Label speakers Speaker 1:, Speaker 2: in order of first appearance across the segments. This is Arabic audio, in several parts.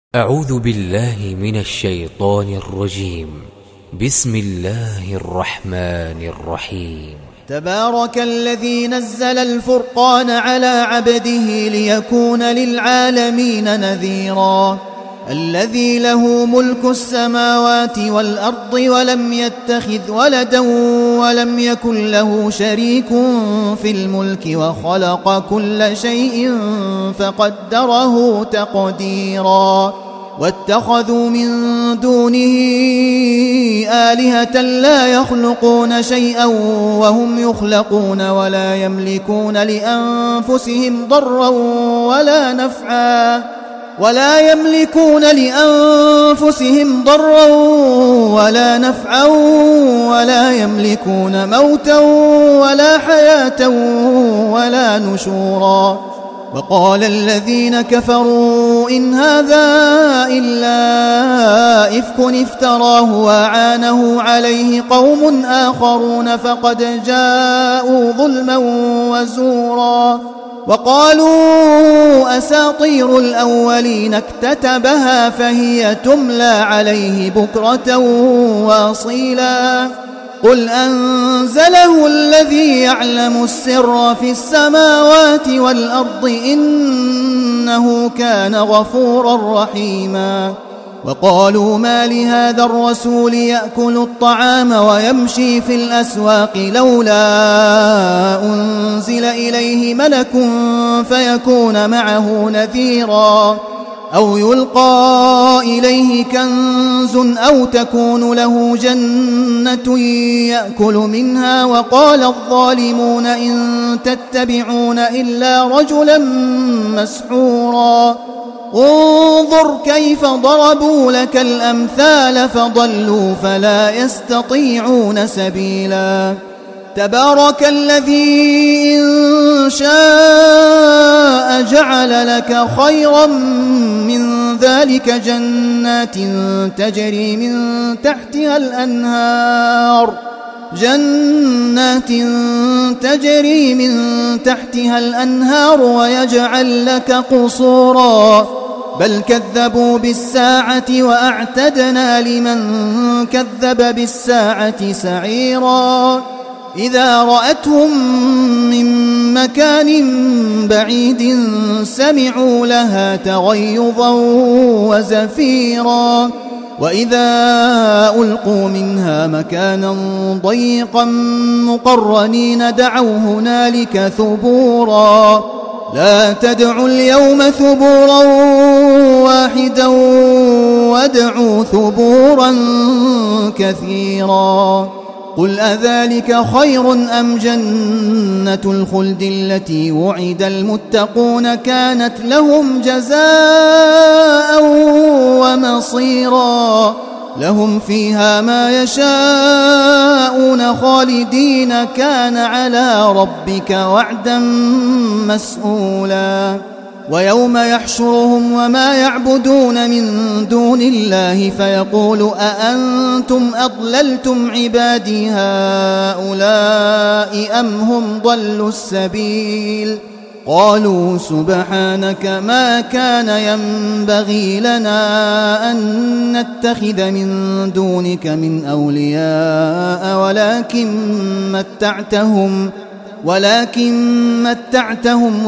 Speaker 1: أعوذ بالله من الشيطان الرجيم. بسم الله الرحمن الرحيم.
Speaker 2: تبارك الذي نزل الفرقان على عبده ليكون للعالمين نذيرا. الذي له ملك السماوات والأرض ولم يتخذ ولدا ولم يكن له شريك في الملك وخلق كل شيء فقدره تقديرا. واتخذوا من دونه آلهة لا يخلقون شيئا وهم يخلقون ولا يملكون لأنفسهم ضرا ولا نفعا ولا يملكون موتا ولا حياة ولا نشورا. وقال الذين كفروا إن هذا إلا إفك افتراه وأعانه عليه قوم آخرون فقد جاءوا ظلما وزورا. وقالوا أساطير الأولين اكتتبها فهي تملى عليه بكرة وأصيلا. قل أنزله الذي يعلم السر في السماوات والأرض إنه كان غفورا رحيما. وقالوا ما لهذا الرسول يأكل الطعام ويمشي في الأسواق لولا أنزل إليه ملك فيكون معه نذيرا أو يلقى إليه كنز أو تكون له جنة يأكل منها. وقال الظالمون إن تتبعون إلا رجلا مسحورا. انظر كيف ضربوا لك الأمثال فضلوا فلا يستطيعون سبيلا. تبارك الذي إن شاء جعل لك خيرا من ذلك جنات تجري من تحتها الأنهار ويجعل لك قصورا. بل كذبوا بالساعة وأعتدنا لمن كذب بالساعة سعيرا. إذا رأتهم من مكان بعيد سمعوا لها تغيظا وزفيرا. وإذا ألقوا منها مكانا ضيقا مقرنين دعوا هنالك ثبورا. لا تدعوا اليوم ثبورا واحدا وادعوا ثبورا كثيرا. قل أذلك خير أم جنة الخلد التي وعد المتقون كانت لهم جزاء ومصيرا. لهم فيها ما يشاءون خالدين كان على ربك وعدا مسئولا. ويوم يحشرهم وما يعبدون من دون الله فيقول أأنتم أضللتم عبادي هؤلاء أم هم ضلوا السبيل. قالوا سبحانك ما كان ينبغي لنا أن نتخذ من دونك من أولياء ولكن متعتهم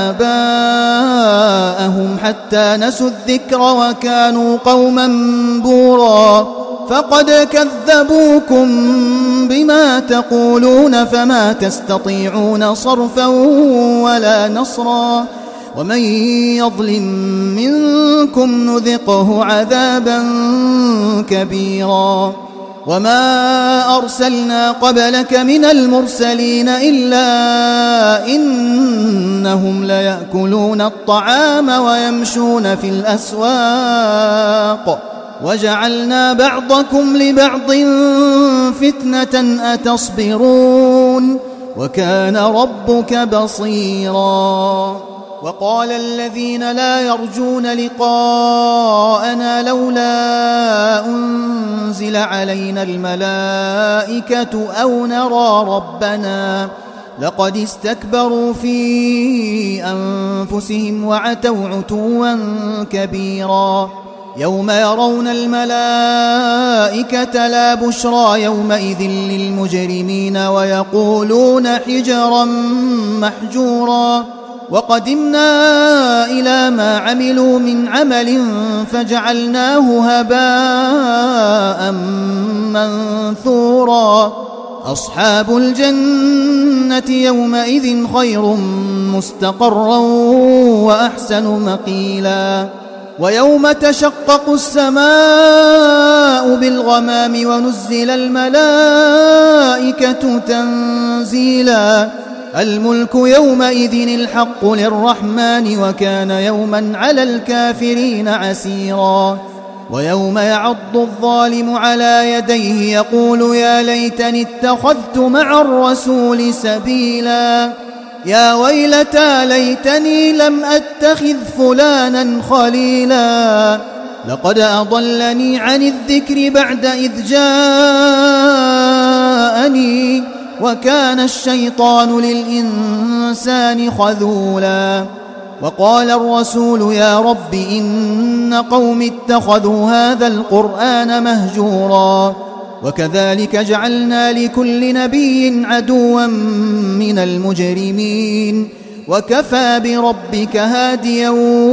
Speaker 2: وآباءهم حتى نسوا الذكر وكانوا قوما بورا. فقد كذبوكم بما تقولون فما تستطيعون صرفا ولا نصرا. ومن يظلم منكم نذقه عذابا كبيرا. وما أرسلنا قبلك من المرسلين إلا إنهم ليأكلون الطعام ويمشون في الأسواق. وجعلنا بعضكم لبعض فتنة أتصبرون وكان ربك بصيرا. وقال الذين لا يرجون لقاءنا لولا أنزل علينا الملائكة أو نرى ربنا لقد استكبروا في أنفسهم وعتوا عتوا كبيرا يوم يرون الملائكة لا بشرى يومئذ للمجرمين ويقولون حجرا محجورا وقدمنا إلى ما عملوا من عمل فجعلناه هباء منثورا أصحاب الجنة يومئذ خير مستقرا وأحسن مقيلا ويوم تشقق السماء بالغمام ونزل الملائكة تنزيلا الملك يومئذ الحق للرحمن وكان يوما على الكافرين عسيرا ويوم يعض الظالم على يديه يقول يا ليتني اتخذت مع الرسول سبيلا يا ويلتى ليتني لم أتخذ فلانا خليلا لقد أضلني عن الذكر بعد إذ جاءني وكان الشيطان للإنسان خذولا وقال الرسول يا رب إن قوم اتخذوا هذا القرآن مهجورا وكذلك جعلنا لكل نبي عدوا من المجرمين وكفى بربك هاديا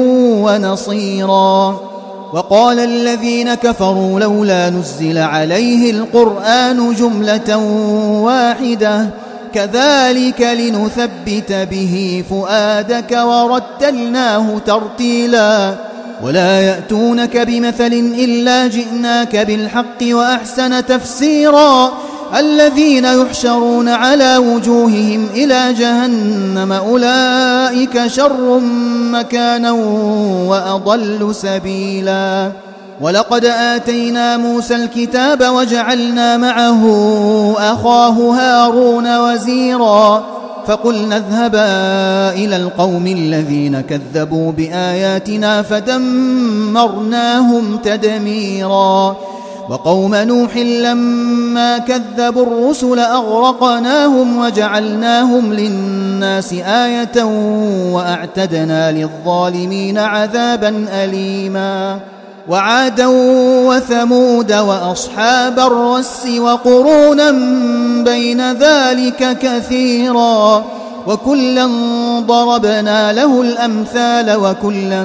Speaker 2: ونصيرا وقال الذين كفروا لولا نزل عليه القرآن جملة واحدة كذلك لنثبت به فؤادك ورتلناه ترتيلا ولا يأتونك بمثل إلا جئناك بالحق وأحسن تفسيرا الذين يحشرون على وجوههم إلى جهنم أولئك شر مكانا وأضل سبيلا ولقد آتينا موسى الكتاب وجعلنا معه أخاه هارون وزيرا فقلنا اذهبا إلى القوم الذين كذبوا بآياتنا فدمرناهم تدميرا وقوم نوح لما كذبوا الرسل أغرقناهم وجعلناهم للناس آية وأعتدنا للظالمين عذابا أليما وعادا وثمود وأصحاب الرس وقرونا بين ذلك كثيرا وكلا ضربنا له الأمثال وكلا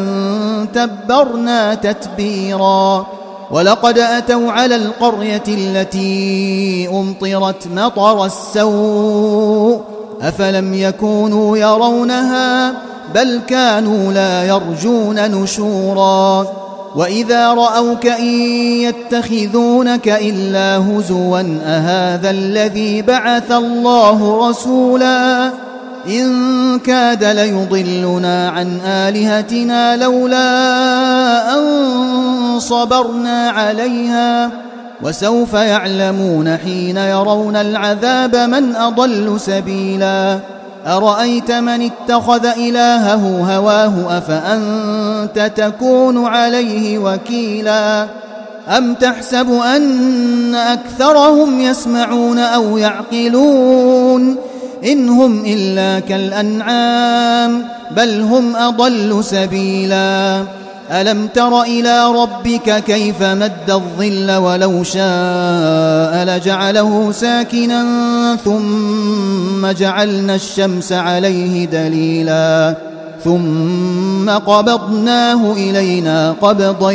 Speaker 2: تبرنا تتبيرا ولقد أتوا على القرية التي أمطرت مطر السوء أفلم يكونوا يرونها بل كانوا لا يرجون نشورا وإذا رأوك إن يتخذونك إلا هزوا أهذا الذي بعث الله رسولا إن كاد ليضلنا عن آلهتنا لولا أن صبرنا عليها وسوف يعلمون حين يرون العذاب من أضل سبيلا أرأيت من اتخذ إلهه هواه أفأنت تكون عليه وكيلا أم تحسب أن أكثرهم يسمعون أو يعقلون إن هم إلا كالأنعام بل هم أضل سبيلا ألم تر إلى ربك كيف مد الظل ولو شاء لجعله ساكنا ثم جعلنا الشمس عليه دليلا ثم قبضناه إلينا قبضا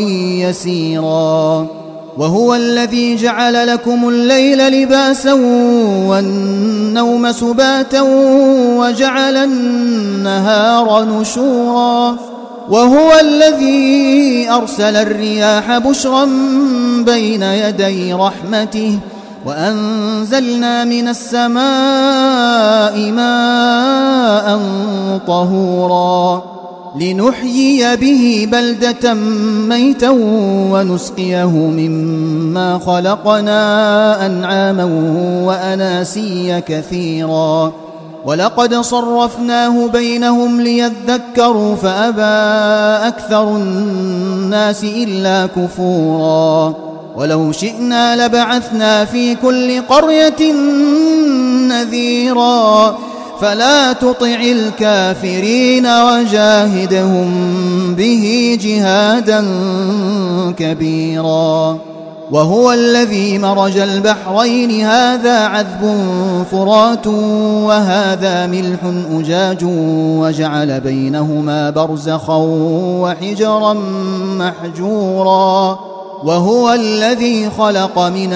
Speaker 2: يسيرا وهو الذي جعل لكم الليل لباسا والنوم سباتا وجعل النهار نشورا وهو الذي أرسل الرياح بشرا بين يدي رحمته وأنزلنا من السماء ماء طهورا لنحيي به بلدة ميتا ونسقيه مما خلقنا أنعاما وأناسيا كثيرا ولقد صرفناه بينهم ليذكروا فأبى أكثر الناس إلا كفورا ولو شئنا لبعثنا في كل قرية نذيرا فلا تطع الكافرين وجاهدهم به جهادا كبيرا. وهو الذي مرج البحرين هذا عذب فرات وهذا ملح أجاج وجعل بينهما برزخا وحجرا محجورا. وهو الذي خلق من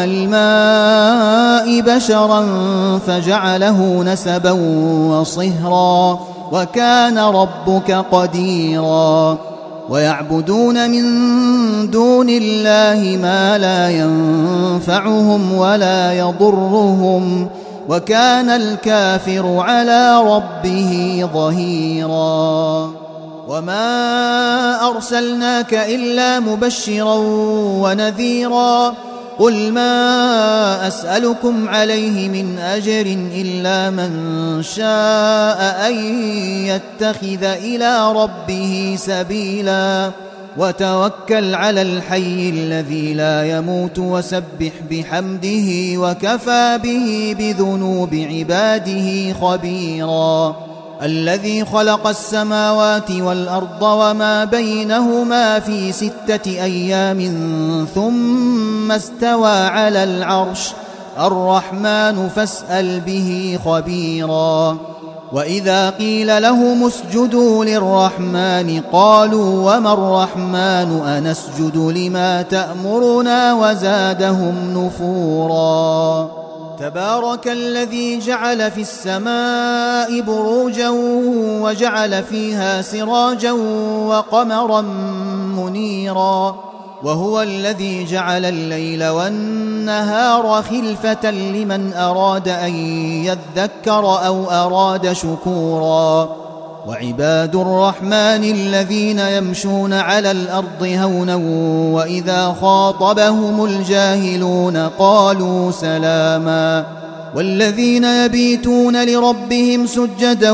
Speaker 2: الماء بشرا فجعله نسبا وصهرا وكان ربك قديرا. ويعبدون من دون الله ما لا ينفعهم ولا يضرهم وكان الكافر على ربه ظهيرا. وما أرسلناك إلا مبشرا ونذيرا. قل ما أسألكم عليه من أجر إلا من شاء أن يتخذ إلى ربه سبيلا. وتوكل على الحي الذي لا يموت وسبح بحمده وكفى به بذنوب عباده خبيرا. الذي خلق السماوات والأرض وما بينهما في 6 أيام ثم استوى على العرش الرحمن فاسأل به خبيرا. وإذا قيل لهم اسجدوا للرحمن قالوا وما الرحمن أنسجد لما تأمرنا وزادهم نفورا. تبارك الذي جعل في السماء بروجا وجعل فيها سراجا وقمرا منيرا. وهو الذي جعل الليل والنهار خلفة لمن أراد أن يذكر أو أراد شكورا. وعباد الرحمن الذين يمشون على الأرض هونا وإذا خاطبهم الجاهلون قالوا سلاما. والذين يبيتون لربهم سجدا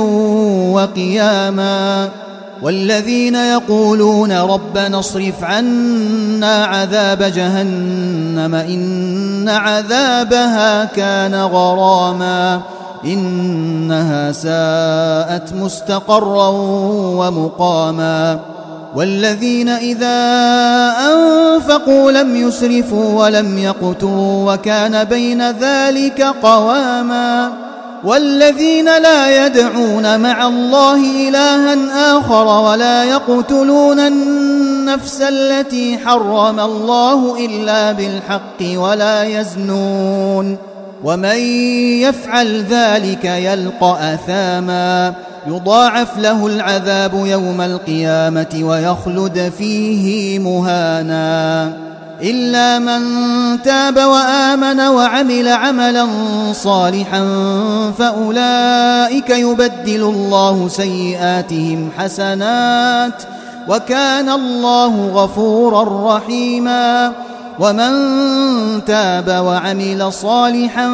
Speaker 2: وقياما. والذين يقولون ربنا اصرف عنا عذاب جهنم إن عذابها كان غراما إنها ساءت مستقرا ومقاما. والذين إذا أنفقوا لم يسرفوا ولم يقتروا وكان بين ذلك قواما. والذين لا يدعون مع الله إلها آخر ولا يقتلون النفس التي حرم الله إلا بالحق ولا يزنون ومن يفعل ذلك يلقى أثاما يضاعف له العذاب يوم القيامة ويخلد فيه مهانا إلا من تاب وآمن وعمل عملا صالحا فأولئك يبدل الله سيئاتهم حسنات وكان الله غفورا رحيما. ومن تاب وعمل صالحا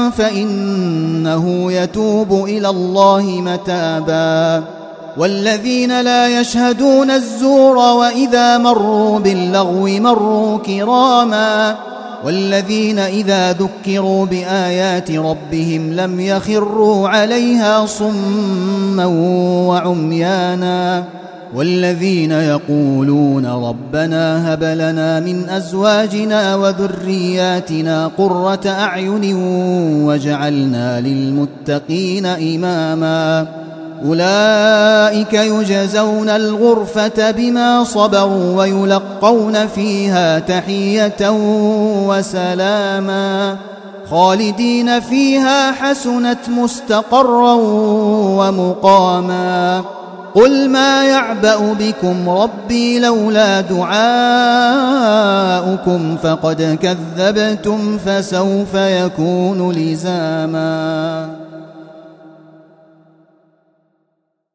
Speaker 2: فإنه يتوب إلى الله متابا. والذين لا يشهدون الزور وإذا مروا باللغو مروا كراما. والذين إذا ذكروا بآيات ربهم لم يخروا عليها صما وعميانا. والذين يقولون ربنا هب لنا من أزواجنا وذرياتنا قرة أعين وجعلنا للمتقين إماما. أولئك يجزون الغرفة بما صبروا ويلقون فيها تحية وسلاما خالدين فيها حسنت مستقرا ومقاما. قل ما يعبأ بكم ربي لولا دعاؤكم فقد كذبتم فسوف يكون لزاما.